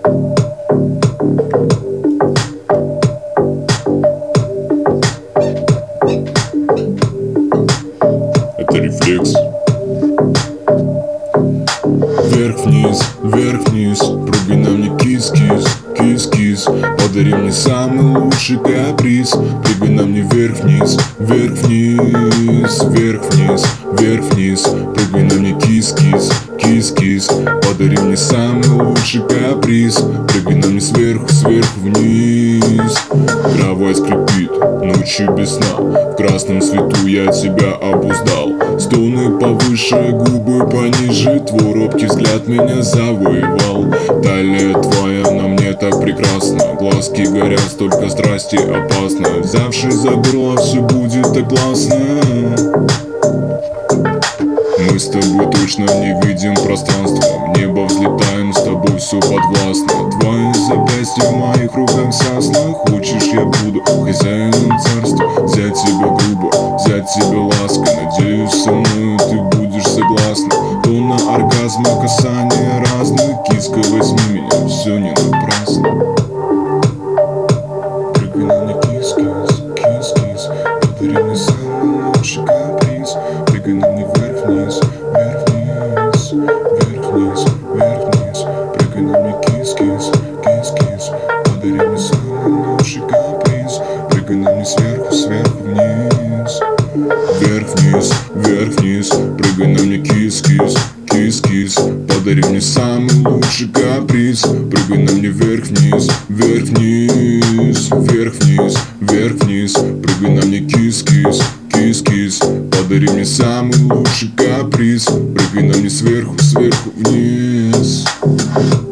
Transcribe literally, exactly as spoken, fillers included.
Это рефлекс. Вверх-вниз, вверх-вниз, прыгай на мне кис-кис, кис-кис. Подари мне самый лучший каприз. Прыгай на мне вверх-вниз, вверх-вниз, вверх-вниз, вверх-вниз. Прыгай на мне кис-кис, кис-кис. Подари мне самый лучший каприз. Прыгай на мне сверху, сверху вниз. Кровать скрипит, ночью без сна. В красном свету я тебя обуздал. Стоны повыше, губы пониже. Твой робкий взгляд меня завоевал. Талия твоя на мне так прекрасна. Глазки горят, столько страсти опасно. Взявшись за горло, все будет так классно. Мы с тобой точно не видим пространство. В небо взлетаем, с тобой все подвластно. Твои запястья в моих руках сосна. Хочешь, я буду хозяином царства. Взять тебя грубо, взять тебя ласко. Надеюсь, со мной ты будешь согласна. То на оргазм, а касания разные. Киска, возьми меня, все не напрасно. Прыгай на мне кис-кис, кис-кис. Подари мне самый лучший каприз. Прыгай на мне вверх-вниз, вверх-вниз, вверх-вниз, вверх-вниз. Прыгай на мне кис-кис, кис-кис. Подари мне самый лучший каприз. Прыгай на мне сверху, сверху вниз. Вверх-вниз, вверх-вниз. Прыгай на мне кис-кис, кис-кис. Подари мне самый лучший каприз. Прыгай на мне вверх-вниз, вверх-вниз, вверх-вниз, вверх-вниз. Прыгай на мне кис-кис, кис-кис. Подари мне самый лучший каприз. Прыгай на мне сверху, сверху вниз.